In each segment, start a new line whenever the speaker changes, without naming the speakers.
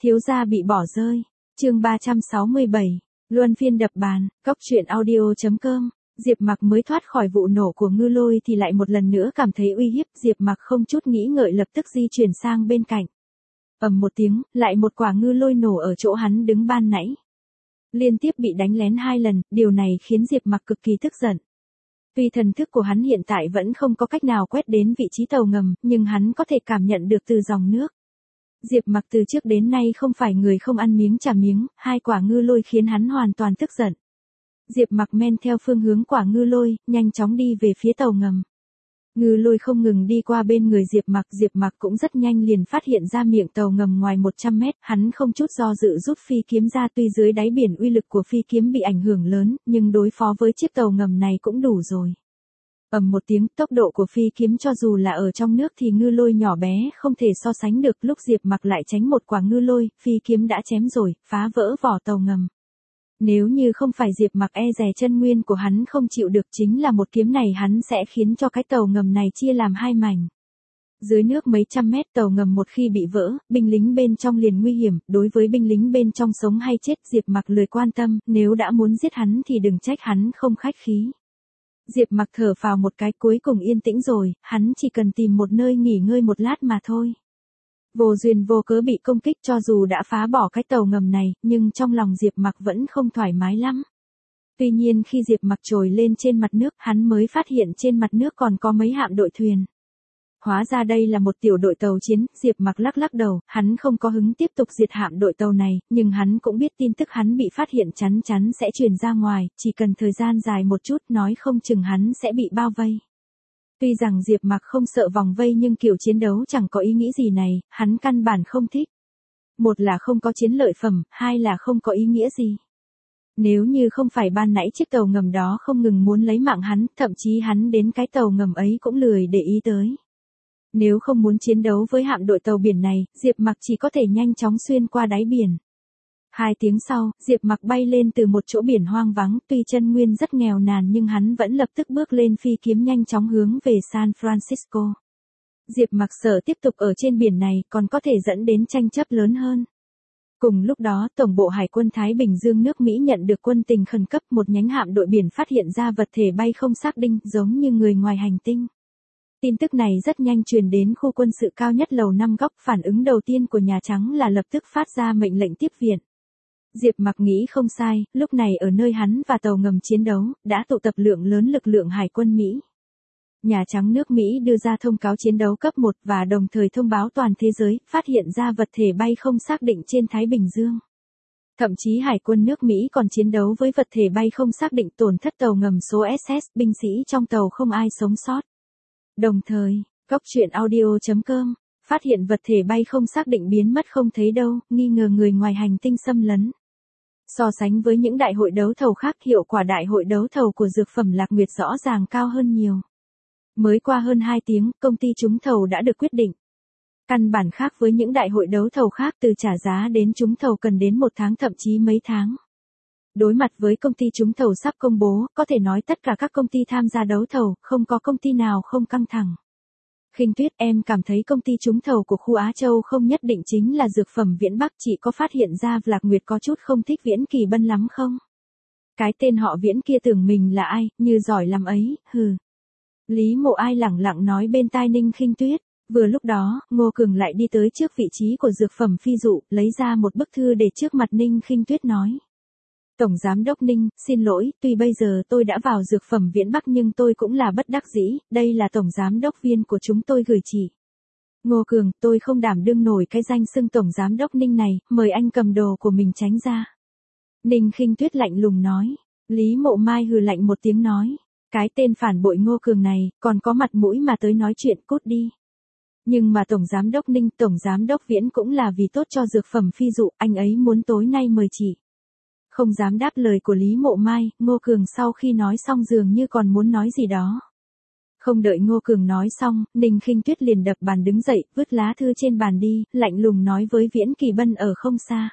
Thiếu gia bị bỏ rơi. Chương 367. Luân phiên đập bàn. Cóc truyện audio.com. Diệp Mặc mới thoát khỏi vụ nổ của ngư lôi thì lại một lần nữa cảm thấy uy hiếp. Diệp Mặc không chút nghĩ ngợi lập tức di chuyển sang bên cạnh. Ầm một tiếng, lại một quả ngư lôi nổ ở chỗ hắn đứng ban nãy. Liên tiếp bị đánh lén 2 lần, điều này khiến Diệp Mặc cực kỳ tức giận. Tuy thần thức của hắn hiện tại vẫn không có cách nào quét đến vị trí tàu ngầm, nhưng hắn có thể cảm nhận được từ dòng nước. Diệp Mặc từ trước đến nay không phải người không ăn miếng trả miếng, 2 quả ngư lôi khiến hắn hoàn toàn tức giận. Diệp Mặc men theo phương hướng quả ngư lôi, nhanh chóng đi về phía tàu ngầm. Ngư lôi không ngừng đi qua bên người Diệp Mặc cũng rất nhanh liền phát hiện ra miệng tàu ngầm ngoài 100 mét, hắn không chút do dự rút phi kiếm ra, tuy dưới đáy biển uy lực của phi kiếm bị ảnh hưởng lớn, nhưng đối phó với chiếc tàu ngầm này cũng đủ rồi. Ầm một tiếng, tốc độ của phi kiếm cho dù là ở trong nước thì ngư lôi nhỏ bé không thể so sánh được, lúc Diệp Mặc lại tránh một quả ngư lôi, phi kiếm đã chém rồi, phá vỡ vỏ tàu ngầm. Nếu như không phải Diệp Mặc e dè chân nguyên của hắn không chịu được, chính là một kiếm này hắn sẽ khiến cho cái tàu ngầm này chia làm 2 mảnh. Dưới nước mấy trăm mét, tàu ngầm một khi bị vỡ, binh lính bên trong liền nguy hiểm, đối với binh lính bên trong sống hay chết Diệp Mặc lười quan tâm, nếu đã muốn giết hắn thì đừng trách hắn không khách khí. Diệp Mặc thở phào một cái, cuối cùng yên tĩnh rồi, hắn chỉ cần tìm một nơi nghỉ ngơi một lát mà thôi. Vô duyên vô cớ bị công kích, cho dù đã phá bỏ cái tàu ngầm này, nhưng trong lòng Diệp Mặc vẫn không thoải mái lắm. Tuy nhiên khi Diệp Mặc trồi lên trên mặt nước, hắn mới phát hiện trên mặt nước còn có mấy hạm đội thuyền. Hóa ra đây là một tiểu đội tàu chiến, Diệp Mặc lắc lắc đầu, hắn không có hứng tiếp tục diệt hạm đội tàu này, nhưng hắn cũng biết tin tức hắn bị phát hiện chắn chắn sẽ truyền ra ngoài, chỉ cần thời gian dài một chút nói không chừng hắn sẽ bị bao vây. Tuy rằng Diệp Mặc không sợ vòng vây nhưng kiểu chiến đấu chẳng có ý nghĩ gì này, hắn căn bản không thích. Một là không có chiến lợi phẩm, hai là không có ý nghĩa gì. Nếu như không phải ban nãy chiếc tàu ngầm đó không ngừng muốn lấy mạng hắn, thậm chí hắn đến cái tàu ngầm ấy cũng lười để ý tới. Nếu không muốn chiến đấu với hạm đội tàu biển này, Diệp Mặc chỉ có thể nhanh chóng xuyên qua đáy biển. 2 tiếng sau, Diệp Mặc bay lên từ một chỗ biển hoang vắng, tuy chân nguyên rất nghèo nàn nhưng hắn vẫn lập tức bước lên phi kiếm nhanh chóng hướng về San Francisco. Diệp Mặc sợ tiếp tục ở trên biển này còn có thể dẫn đến tranh chấp lớn hơn. Cùng lúc đó, Tổng bộ Hải quân Thái Bình Dương nước Mỹ nhận được quân tình khẩn cấp, một nhánh hạm đội biển phát hiện ra vật thể bay không xác định, giống như người ngoài hành tinh. Tin tức này rất nhanh truyền đến khu quân sự cao nhất lầu 5 góc, phản ứng đầu tiên của Nhà Trắng là lập tức phát ra mệnh lệnh tiếp viện. Diệp Mặc nghĩ không sai, lúc này ở nơi hắn và tàu ngầm chiến đấu, đã tụ tập lượng lớn lực lượng Hải quân Mỹ. Nhà Trắng nước Mỹ đưa ra thông cáo chiến đấu cấp 1 và đồng thời thông báo toàn thế giới, phát hiện ra vật thể bay không xác định trên Thái Bình Dương. Thậm chí Hải quân nước Mỹ còn chiến đấu với vật thể bay không xác định, tổn thất tàu ngầm số SS, binh sĩ trong tàu không ai sống sót. Đồng thời, Cóc truyện audio.com phát hiện vật thể bay không xác định biến mất không thấy đâu, nghi ngờ người ngoài hành tinh xâm lấn. So sánh với những đại hội đấu thầu khác, hiệu quả đại hội đấu thầu của dược phẩm Lạc Nguyệt rõ ràng cao hơn nhiều. Mới qua hơn 2 tiếng, công ty trúng thầu đã được quyết định. Căn bản khác với những đại hội đấu thầu khác, từ trả giá đến trúng thầu cần đến 1 tháng thậm chí mấy tháng. Đối mặt với công ty trúng thầu sắp công bố, có thể nói tất cả các công ty tham gia đấu thầu, không có công ty nào không căng thẳng. Khinh Tuyết, em cảm thấy công ty trúng thầu của khu Á Châu không nhất định chính là dược phẩm Viễn Bắc, chị có phát hiện ra Lạc Nguyệt có chút không thích Viễn Kỳ Bân lắm không? Cái tên họ Viễn kia tưởng mình là ai, như giỏi lắm ấy, hừ. Lý Mộ Ai lẳng lặng nói bên tai Ninh Khinh Tuyết. Vừa lúc đó, Ngô Cường lại đi tới trước vị trí của dược phẩm Phi Dụ, lấy ra một bức thư để trước mặt Ninh Khinh Tuyết nói. Tổng Giám đốc Ninh, xin lỗi, tuy bây giờ tôi đã vào dược phẩm Viễn Bắc nhưng tôi cũng là bất đắc dĩ, đây là Tổng Giám đốc viên của chúng tôi gửi chị. Ngô Cường, tôi không đảm đương nổi cái danh xưng Tổng Giám đốc Ninh này, mời anh cầm đồ của mình tránh ra. Ninh Khinh Tuyết lạnh lùng nói. Lý Mộ Mai hừ lạnh một tiếng nói. Cái tên phản bội Ngô Cường này, còn có mặt mũi mà tới nói chuyện, cút đi. Nhưng mà Tổng Giám đốc Ninh, Tổng Giám đốc Viễn cũng là vì tốt cho dược phẩm Phi Dụ, anh ấy muốn tối nay mời chị. Không dám đáp lời của Lý Mộ Mai, Ngô Cường sau khi nói xong dường như còn muốn nói gì đó. Không đợi Ngô Cường nói xong, Ninh Khinh Tuyết liền đập bàn đứng dậy, vứt lá thư trên bàn đi, lạnh lùng nói với Viễn Kỳ Bân ở không xa.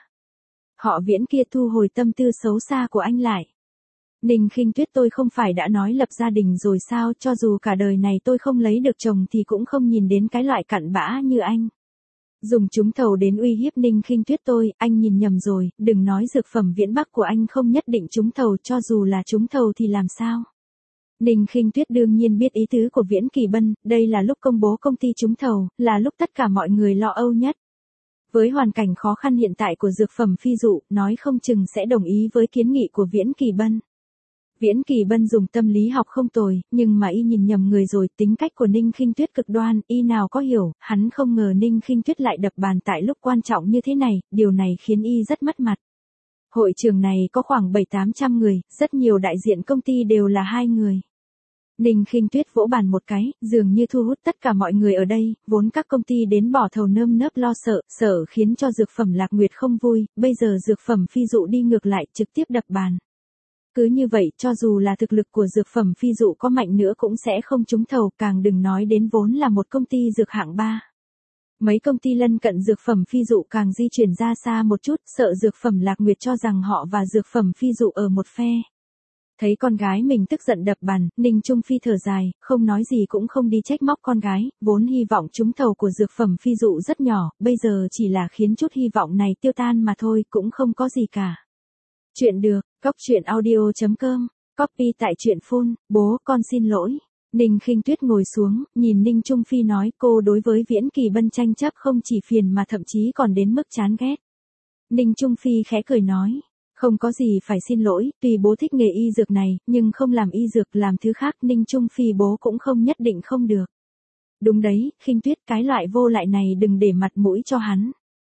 Họ Viễn kia thu hồi tâm tư xấu xa của anh lại. Ninh Khinh Tuyết, tôi không phải đã nói lập gia đình rồi sao, cho dù cả đời này tôi không lấy được chồng thì cũng không nhìn đến cái loại cặn bã như anh. Dùng trúng thầu đến uy hiếp Ninh Khinh Tuyết tôi, anh nhìn nhầm rồi, đừng nói dược phẩm Viễn Bắc của anh không nhất định trúng thầu, cho dù là trúng thầu thì làm sao? Ninh Khinh Tuyết đương nhiên biết ý tứ của Viễn Kỳ Bân, đây là lúc công bố công ty trúng thầu, là lúc tất cả mọi người lo âu nhất. Với hoàn cảnh khó khăn hiện tại của dược phẩm phi dụ, nói không chừng sẽ đồng ý với kiến nghị của Viễn Kỳ Bân. Viễn Kỳ Bân dùng tâm lý học không tồi, nhưng mà y nhìn nhầm người rồi, tính cách của Ninh Khinh Tuyết cực đoan, y nào có hiểu, hắn không ngờ Ninh Khinh Tuyết lại đập bàn tại lúc quan trọng như thế này, điều này khiến y rất mất mặt. Hội trường này có khoảng 700-800 người, rất nhiều đại diện công ty đều là 2 người. Ninh Khinh Tuyết vỗ bàn một cái, dường như thu hút tất cả mọi người ở đây, vốn các công ty đến bỏ thầu nơm nớp lo sợ khiến cho dược phẩm Lạc Nguyệt không vui, bây giờ dược phẩm phi dụ đi ngược lại trực tiếp đập bàn. Cứ như vậy, cho dù là thực lực của dược phẩm phi dụ có mạnh nữa cũng sẽ không trúng thầu, càng đừng nói đến vốn là một công ty dược hạng 3. Mấy công ty lân cận dược phẩm phi dụ càng di chuyển ra xa một chút, sợ dược phẩm Lạc Nguyệt cho rằng họ và dược phẩm phi dụ ở một phe. Thấy con gái mình tức giận đập bàn, Ninh Trung Phi thở dài, không nói gì cũng không đi trách móc con gái, vốn hy vọng trúng thầu của dược phẩm phi dụ rất nhỏ, bây giờ chỉ là khiến chút hy vọng này tiêu tan mà thôi, cũng không có gì cả. Chuyện được, coctruyện.audio.com, copy tại truyện phun, bố con xin lỗi. Ninh Khinh Tuyết ngồi xuống, nhìn Ninh Trung Phi nói cô đối với Viễn Kỳ Bân tranh chấp không chỉ phiền mà thậm chí còn đến mức chán ghét. Ninh Trung Phi khẽ cười nói. Không có gì phải xin lỗi, tuy bố thích nghề y dược này, nhưng không làm y dược làm thứ khác Ninh Trung Phi bố cũng không nhất định không được. Đúng đấy, Khinh Tuyết cái loại vô lại này đừng để mặt mũi cho hắn.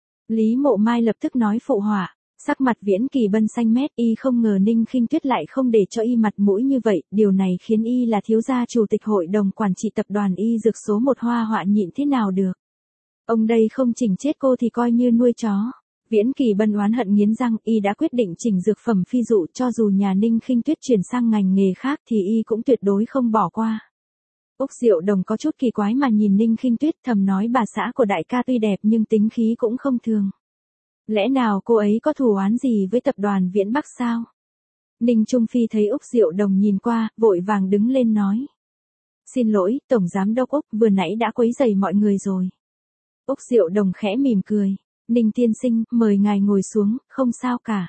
Lý Mộ Mai lập tức nói phụ họa, sắc mặt Viễn Kỳ Bân xanh mét y không ngờ Ninh Khinh Tuyết lại không để cho y mặt mũi như vậy, điều này khiến y là thiếu gia chủ tịch hội đồng quản trị tập đoàn y dược số 1 Hoa Họa nhịn thế nào được. Ông đây không chỉnh chết cô thì coi như nuôi chó. Viễn Kỳ Bân oán hận nghiến răng, y đã quyết định chỉnh dược phẩm phi dụ, cho dù nhà Ninh Khinh Tuyết chuyển sang ngành nghề khác thì y cũng tuyệt đối không bỏ qua. Úc Diệu Đồng có chút kỳ quái mà nhìn Ninh Khinh Tuyết, thầm nói bà xã của đại ca tuy đẹp nhưng tính khí cũng không thường. Lẽ nào cô ấy có thù oán gì với tập đoàn Viễn Bắc sao? Ninh Trung Phi thấy Úc Diệu Đồng nhìn qua, vội vàng đứng lên nói. Xin lỗi, Tổng Giám đốc Úc, vừa nãy đã quấy rầy mọi người rồi. Úc Diệu Đồng khẽ mỉm cười. Ninh tiên sinh, mời ngài ngồi xuống, không sao cả.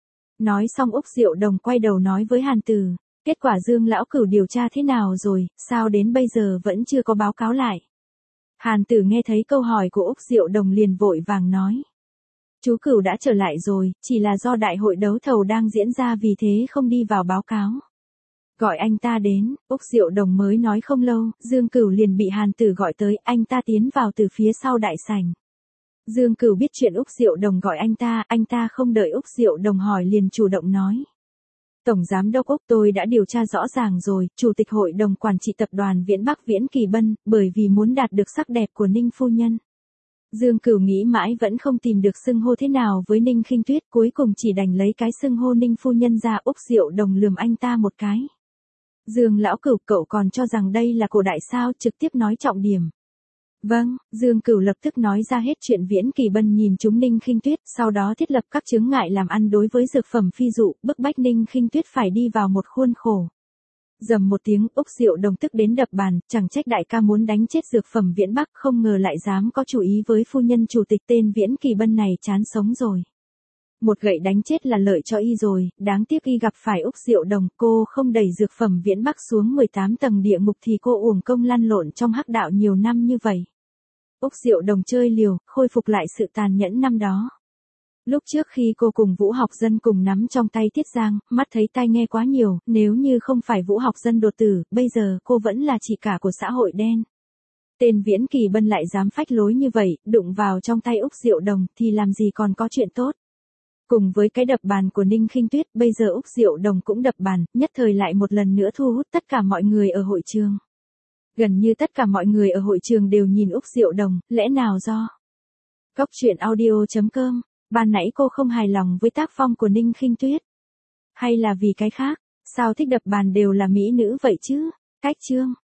Nói xong Úc Diệu Đồng quay đầu nói với Hàn Tử, kết quả Dương lão cửu điều tra thế nào rồi, sao đến bây giờ vẫn chưa có báo cáo lại. Hàn Tử nghe thấy câu hỏi của Úc Diệu Đồng liền vội vàng nói. Chú cửu đã trở lại rồi, chỉ là do đại hội đấu thầu đang diễn ra vì thế không đi vào báo cáo. Gọi anh ta đến, Úc Diệu Đồng mới nói không lâu, Dương Cửu liền bị Hàn Tử gọi tới, anh ta tiến vào từ phía sau đại sảnh. Dương Cửu biết chuyện Úc Diệu Đồng gọi anh ta không đợi Úc Diệu Đồng hỏi liền chủ động nói. Tổng Giám đốc Úc, tôi đã điều tra rõ ràng rồi, Chủ tịch Hội đồng Quản trị Tập đoàn Viễn Bắc Viễn Kỳ Bân, bởi vì muốn đạt được sắc đẹp của Ninh Phu Nhân. Dương Cửu nghĩ mãi vẫn không tìm được xưng hô thế nào với Ninh Khinh Tuyết, cuối cùng chỉ đành lấy cái xưng hô Ninh Phu Nhân ra. Úc Diệu Đồng lườm anh ta một cái. Dương lão Cửu, cậu còn cho rằng đây là cổ đại sao, trực tiếp nói trọng điểm. Vâng, Dương Cửu lập tức nói ra hết chuyện Viễn Kỳ Bân nhìn chúng Ninh Khinh Tuyết, sau đó thiết lập các chướng ngại làm ăn đối với dược phẩm phi dụ, bức bách Ninh Khinh Tuyết phải đi vào một khuôn khổ. Dầm một tiếng, Úc Diệu Đồng tức đến đập bàn, chẳng trách đại ca muốn đánh chết dược phẩm Viễn Bắc, không ngờ lại dám có chủ ý với phu nhân chủ tịch, tên Viễn Kỳ Bân này chán sống rồi. Một gậy đánh chết là lợi cho y rồi, đáng tiếc y gặp phải Úc Diệu Đồng, cô không đẩy dược phẩm Viễn Bắc xuống 18 tầng địa ngục thì cô uổng công lăn lộn trong hắc đạo nhiều năm như vậy. Úc Diệu Đồng chơi liều, khôi phục lại sự tàn nhẫn năm đó. Lúc trước khi cô cùng Vũ Học Dân cùng nắm trong tay Tiết Giang, mắt thấy tai nghe quá nhiều, nếu như không phải Vũ Học Dân đột tử, bây giờ cô vẫn là chị cả của xã hội đen. Tên Viễn Kỳ Bân lại dám phách lối như vậy, đụng vào trong tay Úc Diệu Đồng thì làm gì còn có chuyện tốt. Cùng với cái đập bàn của Ninh Khinh Tuyết, bây giờ Úc Diệu Đồng cũng đập bàn, nhất thời lại một lần nữa thu hút tất cả mọi người ở hội trường. Gần như tất cả mọi người ở hội trường đều nhìn Úc Diệu Đồng, lẽ nào do coctruyện.audio.com, ban nãy cô không hài lòng với tác phong của Ninh Khinh Tuyết? Hay là vì cái khác, sao thích đập bàn đều là mỹ nữ vậy chứ? Cách chương